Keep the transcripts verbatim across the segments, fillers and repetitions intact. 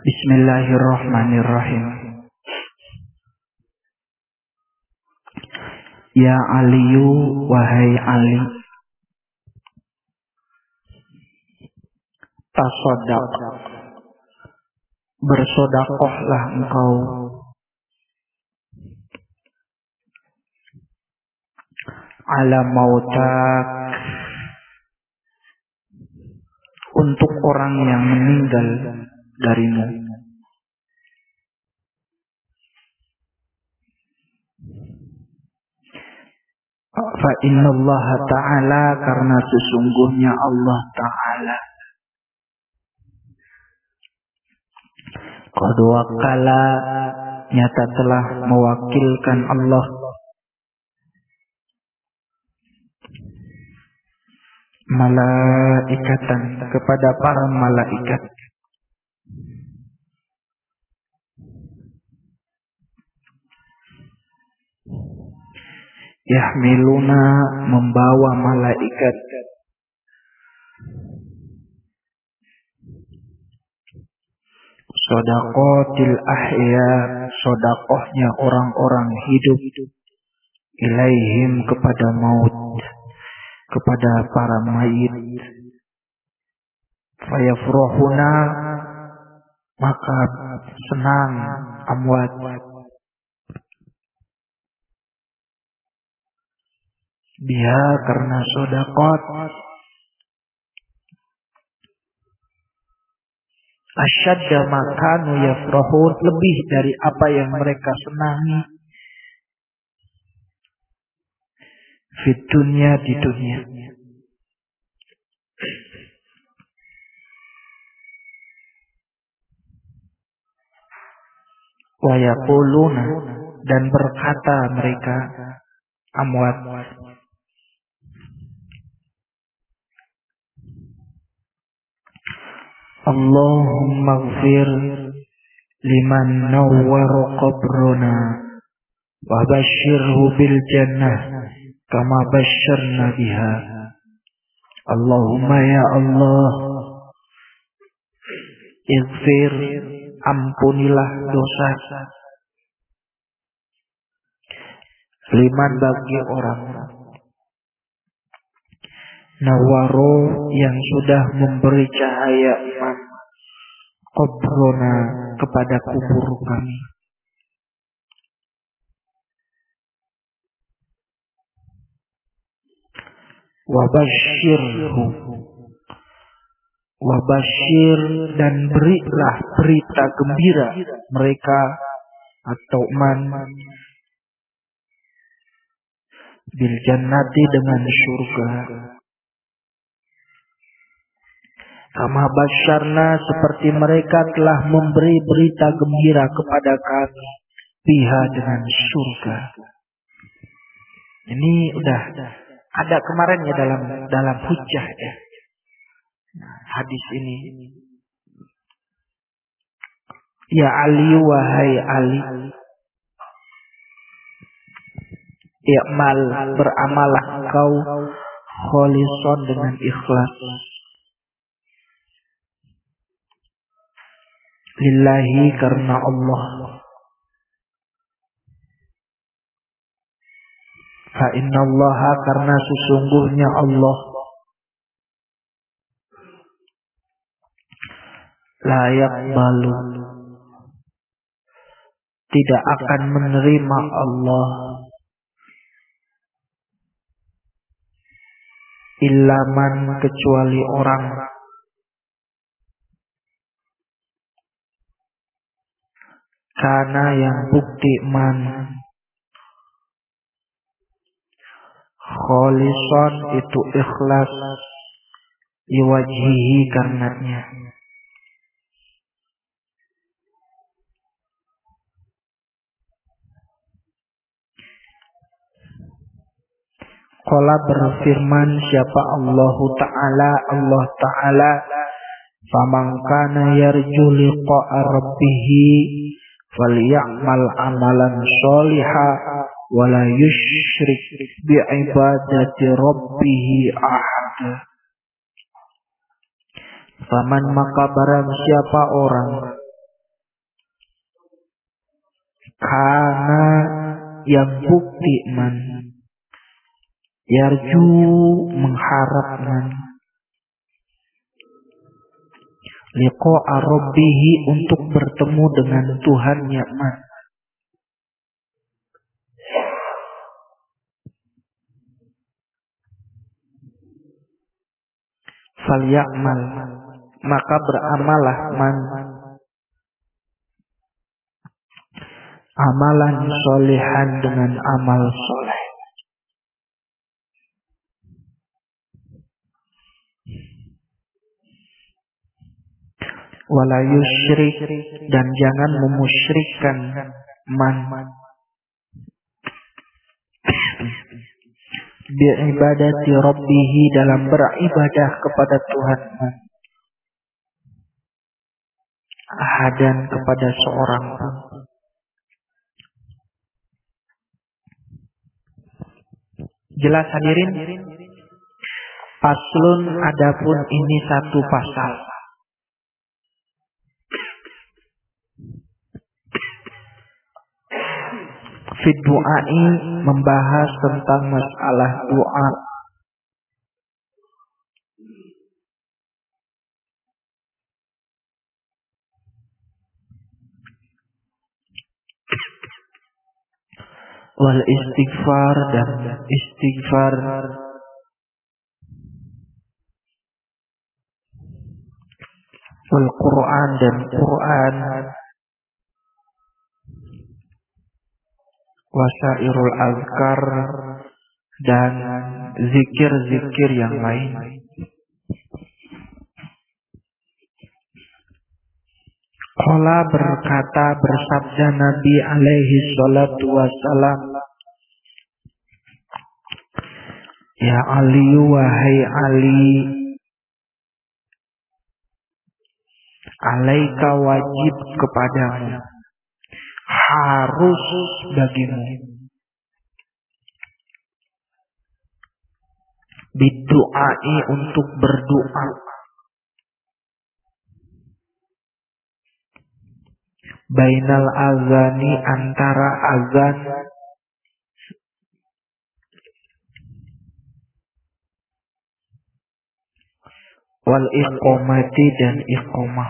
Bismillahirrahmanirrahim. Ya Aliyu, wahai Ali, tasodak, bersodakohlah engkau ala mautak, untuk orang yang meninggal darimu. Fa innallaha ta'ala, karena sesungguhnya Allah Ta'ala qad wakala, nyata telah mewakilkan Allah malaikatan, kepada para malaikat, yahmiluna, membawa malaikat, sodakotil ahya, sodakohnya orang-orang hidup, ilaihim, kepada maut, kepada para mayit, fayafrohuna, maka senang amwat, dia karena sodakot, asyadda makanu yafrohun, lebih dari apa yang mereka senangi, fit dunya, di dunia. Wa yaquluna, dan berkata mereka amwat, Allahumma ighfir liman nawwara qabrana wa basyirhu bil jannah kama basyarna biha. Allahumma ya Allah, ighfir, ampunilah dosa, liman, bagi orang, nawaro, yang sudah memberi cahaya iman, qabrona, kepada kubur kami, wabasyirhu, wabasyir, dan berilah berita gembira mereka atau man, bil jannati, dengan surga, kama basyarna, seperti mereka telah memberi berita gembira kepada kami, biha, dengan surga. Ini udah ada kemarin ya dalam dalam hujjah ya. Nah, hadis ini. Ya Ali, wahai Ali, i'mal, beramalah engkau, kholison, dengan ikhlas, lillahi, karena Allah, fa innallaha, karena sesungguhnya Allah, la yaqbalu, tidak akan menerima Allah, illaman, kecuali orang, karena yang bukti man, kholison, itu ikhlas, liwajhihi, karenanya. Qala, berfirman siapa Allah Ta'ala, Allah Ta'ala, faman kana yarju liqa'a rabbih falyamal amalan sholihan wa la yusyrik bi ibadati rabbih ahad. Faman, maka barang siapa orang Karena yang bukti man, yarju mengharap man, liqa'a rabbihi untuk bertemu dengan Tuhannya man. Falyamal, maka beramalah man amalan solehan dengan amal soleh. Wala yusyrik, dan jangan memusyrikkan man bi'ibadati rabbihi, dalam beribadah kepada Tuhan man, ahadan kepada seorang pun. Jelas hadirin? Paslun, adapun ini satu pasal. Fid du'ai, membahas tentang masalah doa. Wal istighfar, dan istighfar. Wal Quran, dan Quran. Wasairul azkar, dan zikir-zikir yang lain. Qala, berkata, bersabda Nabi alaihi salatu wassalam, ya Ali, wahai Ali, alaika, wajib kepadamu, harus bagimu, bidu'ai, untuk berdoa, bainal azani, antara azan, wal iqomati, dan iqomah.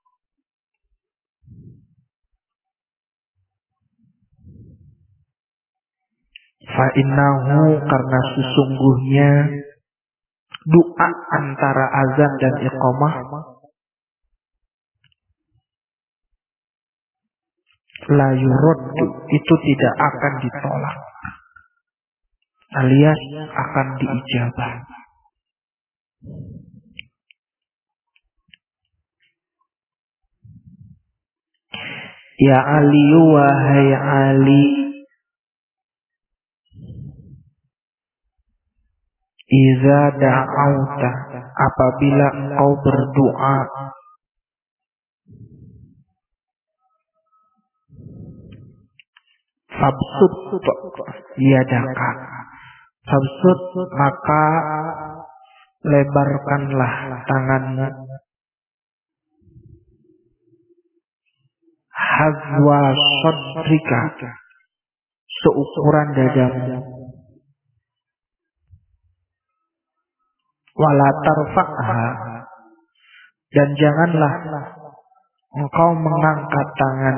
Fa'innahu, karena sesungguhnya doa antara azan dan iqomah la yuraddu, itu tidak akan ditolak, alias akan diijabah. Ya Ali, wahai Ali, iza da'auta, apabila engkau berdoa, fabsut yadaka, fabsut, maka lebarkanlah tanganmu, hazwa sadrika, seukuran dadamu, wala tarfa'ha, dan janganlah engkau mengangkat tangan,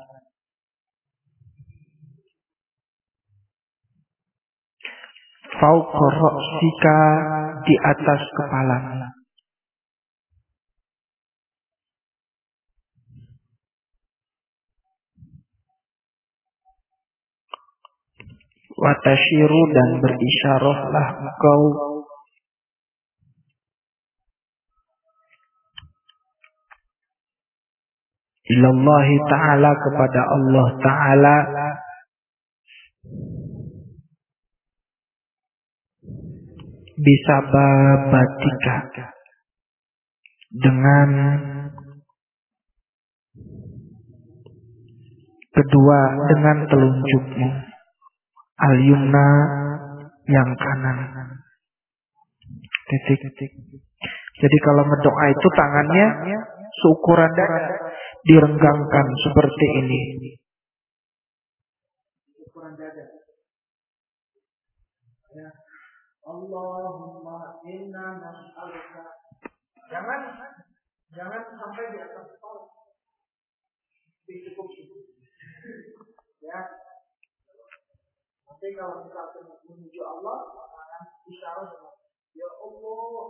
fauqa ra'sika, di atas kepala, watashiru, dan berisyarahlah engkau ilallahi ta'ala, kepada Allah Ta'ala, bisa babatika, dengan kedua, dengan telunjukmu, al-yumna, yang kanan. Titik. Jadi kalau berdoa itu tangannya seukuran dada, direnggangkan seperti ini. Allahumma inna nas'aluka. Jangan jangan sampai di atas kepala. Cukup cukup. Ya. Nanti kalau kita akan menuju Allah, akan isyarat dengan ya Allah.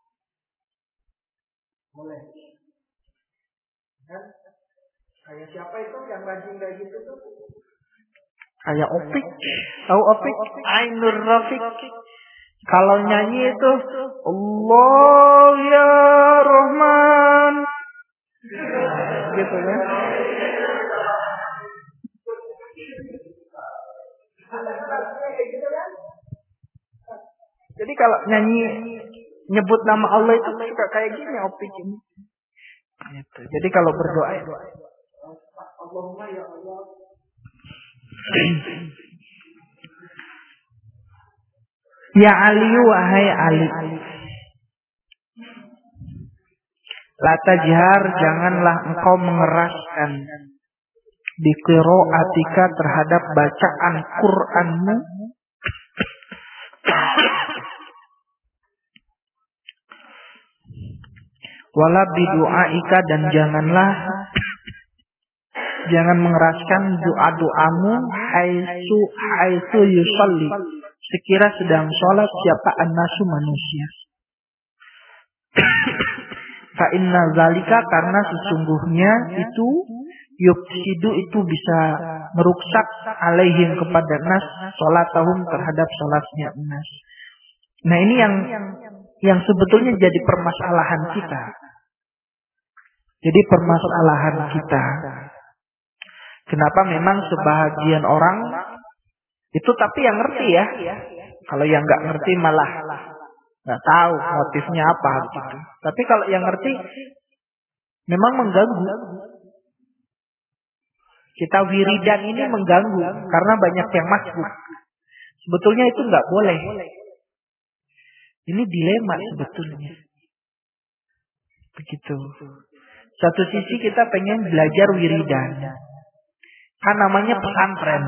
Boleh. Kan? Kayak siapa itu yang rajin kayak gitu tuh? Kayak Opik. Tahu Opik? Ainur Rafiq. Kalau nyanyi itu Allah ya Rahman. Gitu kan? Jadi kalau nyanyi nyebut nama Allah itu suka kayak gini Opik ini. Gitu. Jadi kalau berdoa ya Allahumma ya Allah. Ya Ali, wahai Ali. La tajhar, janganlah engkau mengeraskan di qiraatika terhadap bacaan Qur'anmu. Wala bidu'aika, dan janganlah jangan mengeraskan doa-doamu haitsu haitsu yusalli, sekira sedang sholat siapa annasu manusia. Fa inna zalika, karena sesungguhnya itu yufsidu, itu bisa merusak alaihim kepada nas sholatahum, terhadap sholatnya nas. Nah ini yang yang sebetulnya jadi permasalahan kita. Jadi permasalahan kita. Kenapa memang sebahagian orang itu tapi yang ngerti ya. Kalau yang nggak ngerti malah nggak tahu motifnya apa gitu. Tapi kalau yang ngerti memang mengganggu. Kita wiridan ini mengganggu karena banyak yang masbuk. Sebetulnya itu nggak boleh. Ini dilema sebetulnya. Begitu. Satu sisi kita pengen belajar wiridan. Kan namanya pesantren.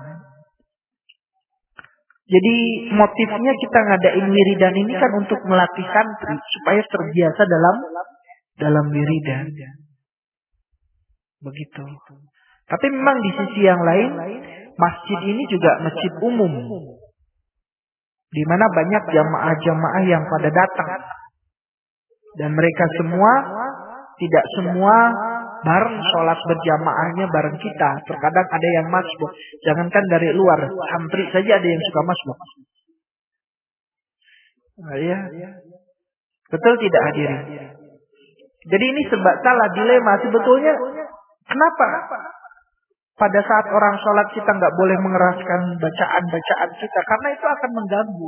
Jadi motifnya kita ngadain wiridan ini kan untuk melatih santri supaya terbiasa dalam dalam wiridan. Begitu. Tapi memang di sisi yang lain, masjid ini juga masjid umum. Di mana banyak jamaah-jamaah yang pada datang. Dan mereka semua, tidak semua bareng sholat berjamaahnya bareng kita. Terkadang ada yang masbuk. Jangankan dari luar, santri saja ada yang suka masbuk. Nah, ya. Betul tidak hadirin? Jadi ini sebab salah dilema. Sebetulnya kenapa? Pada saat orang sholat kita nggak boleh mengeraskan bacaan-bacaan kita. Karena itu akan mengganggu.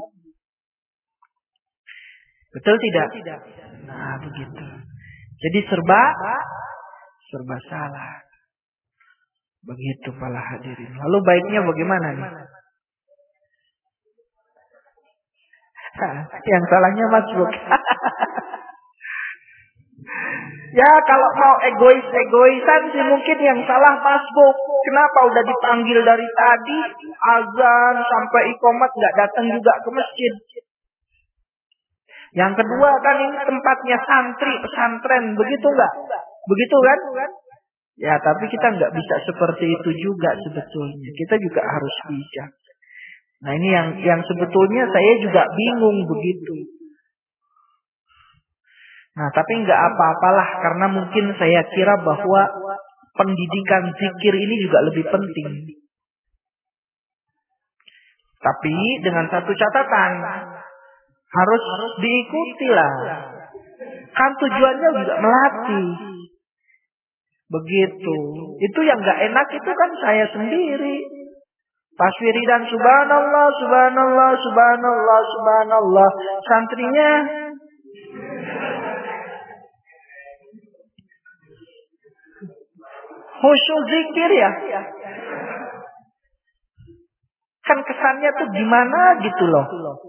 Betul tidak? Nah begitu. Jadi serba serba salah. Begitu para hadirin. Lalu baiknya bagaimana nih? Yang salahnya masbuk. Ya kalau mau egois-egoisan sih mungkin yang salah masbuk. Kenapa udah dipanggil dari tadi azan sampai iqamat nggak datang juga ke masjid? Yang kedua kan ini tempatnya santri pesantren, begitu nggak? Begitu kan? Ya tapi kita nggak bisa seperti itu juga sebetulnya. Kita juga harus bijak. Nah ini yang yang sebetulnya saya juga bingung begitu. Nah tapi nggak apa-apalah karena mungkin saya kira bahwa pendidikan zikir ini juga lebih penting. Tapi dengan satu catatan, harus diikuti lah. Kan tujuannya juga melatih. Begitu. Itu yang nggak enak itu kan saya sendiri. Pas wiridan subhanallah, subhanallah, subhanallah, subhanallah. Santrinya khusyuk zikir ya. Kan kesannya tuh gimana gitu loh.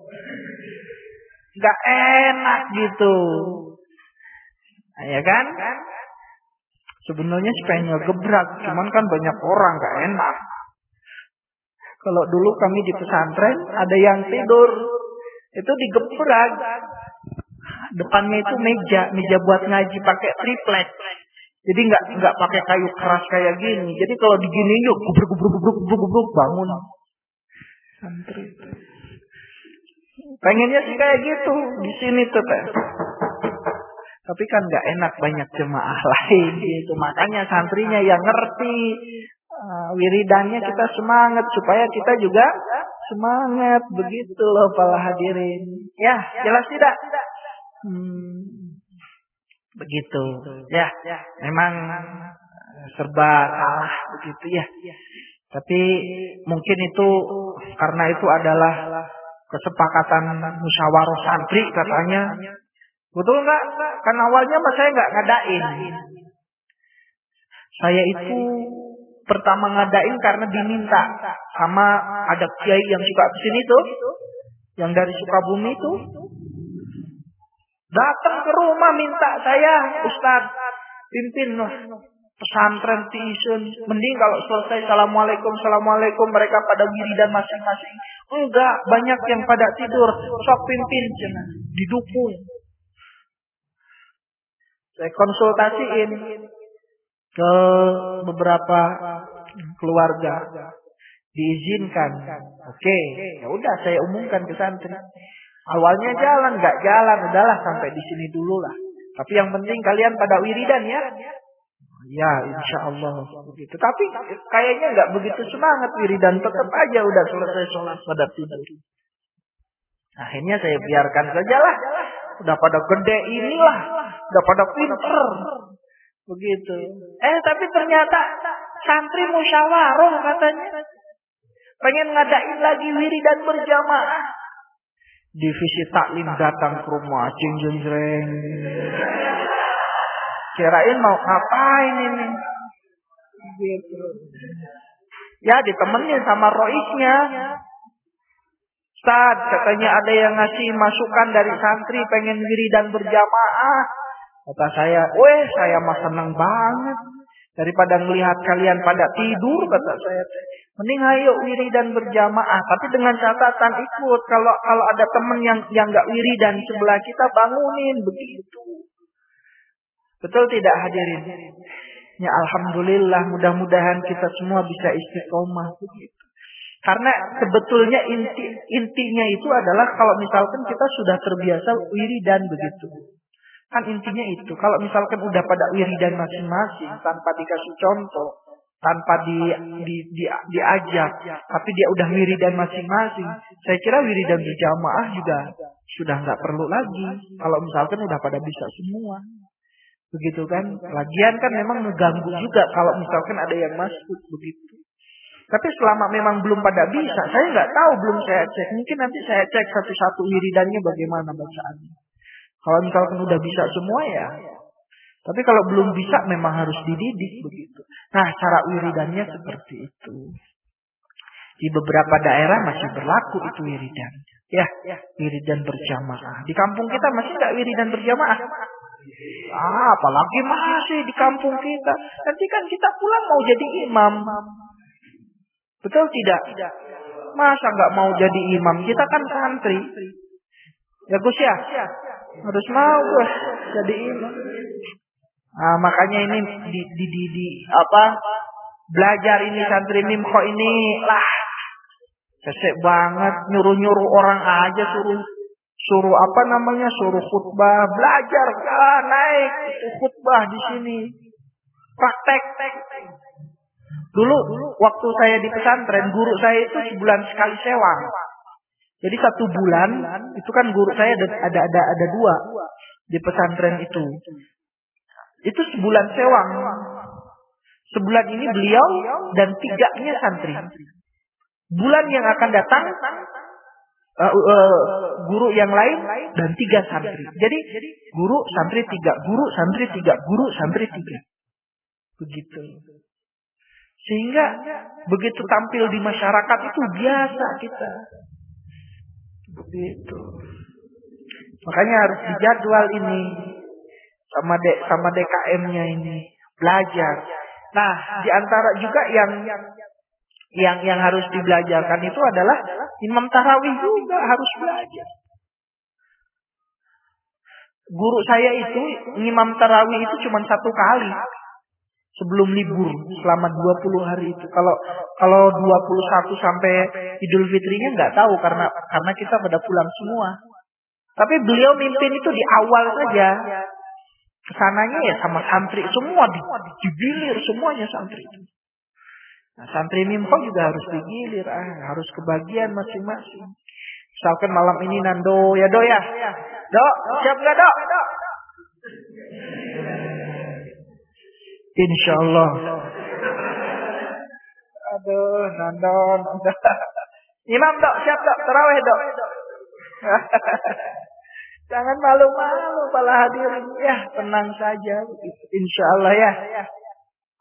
Gak enak gitu. Nah, ya kan? Sebenarnya pengen ngegebrak. Cuman kan banyak orang gak enak. Kalau dulu kami di pesantren ada yang tidur. Itu digebrak. Depannya itu meja, meja buat ngaji pakai triplek. Jadi nggak nggak pakai kayu keras kayak gini. Jadi kalau digini yuk gubruk gubruk gubruk gubruk gubruk bangun santri. Pengennya sih kayak gitu di sini tuh Teh. Tapi kan nggak enak banyak jemaah lain gitu. Makanya santrinya yang ngerti uh, wiridannya kita semangat supaya kita juga semangat begitu loh para hadirin. Ya, jelas tidak? Hmm, begitu. Ya, memang serba salah begitu ya. Tapi mungkin itu karena itu adalah kesepakatan musyawarah santri katanya. Betul nggak? Kan awalnya mas saya nggak ngadain. Saya itu pertama ngadain karena diminta sama ada kiai yang suka kesini tuh, yang dari Sukabumi itu. Datang ke rumah minta saya, Ustaz, pimpin loh pesantren Tisun. Mending kalau selesai Assalamualaikum, Assalamualaikum mereka pada wiridan masing-masing. Enggak, banyak yang pada tidur. Sok pimpin, jangan didukung. Saya konsultasiin ke beberapa keluarga. Diizinkan. Oke, ya udah saya umumkan ke santri. Awalnya jalan, nggak jalan, udahlah sampai di sini dulu lah. Tapi yang penting kalian pada wiridan ya. Ya, insya Allah begitu. Tapi kayaknya nggak begitu semangat wiridan, tetap aja udah selesai sholat pada tidur. Akhirnya saya biarkan saja lah. Udah pada gede inilah, udah pada pinter, begitu. Eh tapi ternyata santri musyawarah katanya, pengen ngadain lagi wiridan berjamaah. Divisi taklim datang ke rumah, jeng jeng jeng. Kirain mau ngapain ini? Gitu. Ya ditemenin sama roisnya. Ustaz, katanya ada yang ngasih masukan dari santri pengen wiridan berjamaah. Kata saya, weh saya mah senang banget. Daripada melihat kalian pada tidur, kata saya. Mending ayo wiridan berjamaah. Tapi dengan catatan ikut. Kalau kalau ada teman yang yang nggak wiridan sebelah kita, bangunin begitu. Betul tidak hadirin? Ya alhamdulillah, mudah-mudahan kita semua bisa istiqomah begitu. Karena sebetulnya inti intinya itu adalah kalau misalkan kita sudah terbiasa wiridan begitu. Kan intinya itu. Kalau misalkan udah pada wiridan masing-masing tanpa dikasih contoh, tanpa di, di, di diajak, tapi dia udah wiridan masing-masing, saya kira wiridan berjamaah juga sudah nggak perlu lagi. Kalau misalkan udah pada bisa semua. Begitu kan? Lagian kan memang ngeganggu juga kalau misalkan ada yang masuk begitu. Tapi selama memang belum pada bisa, saya nggak tahu, belum saya cek. Mungkin nanti saya cek satu-satu wiridannya bagaimana bacaannya. Kalau misalkan udah bisa semua ya. Tapi kalau belum bisa memang harus dididik begitu. Nah, cara wiridannya seperti itu. Di beberapa daerah masih berlaku itu wiridan. Ya, wiridan berjamaah. Di kampung kita masih nggak wiridan berjamaah. Ah, apalagi masih di kampung kita. Nanti kan kita pulang mau jadi imam. Betul tidak? Masa nggak mau jadi imam? Kita kan santri. Ya Gus ya? Harus mau Gus jadi imam. Nah, makanya ini di, di, di, di apa? Belajar ini santri mimko ini lah. Sesek banget nyuruh-nyuruh orang aja suruh suruh apa namanya? Suruh khutbah, belajar ah, naik itu khutbah di sini. Praktek. Dulu, waktu saya di pesantren, guru saya itu sebulan sekali sewa. Jadi satu bulan, itu kan guru saya ada ada ada, ada dua di pesantren itu. Itu sebulan sewa. Sebulan ini beliau dan tiganya santri. Bulan yang akan datang, uh, uh, guru yang lain dan tiga santri. Jadi guru, santri tiga, guru, santri tiga, guru, santri tiga. Begitu. Sehingga begitu tampil di masyarakat itu biasa kita. Begitu. Makanya harus dijadwal ini sama de, sama D K M-nya ini belajar. Nah, di antara juga yang yang yang harus dibelajarkan itu adalah imam tarawih juga harus belajar. Guru saya itu ngimam tarawih itu cuma satu kali sebelum libur selama dua puluh hari itu. Kalau kalau dua puluh satu sampai Idul Fitrinya nggak tahu karena karena kita pada pulang semua. Tapi beliau mimpin itu di awal saja. Kesananya ya sama santri semua, digilir semuanya santri. Nah, santri mimpong juga harus digilir, ah, harus kebagian masing-masing. Misalkan malam ini Nando, ya Do ya, Dok, siap nggak Dok? Insya Allah. Aduh, Nando, Nando. Imam Dok, siap Dok, terawih Dok. Jangan malu-malu para hadirin, ya tenang saja, insya Allah ya.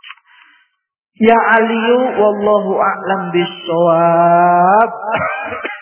Ya Aliyu wallahu a'lam bissawab.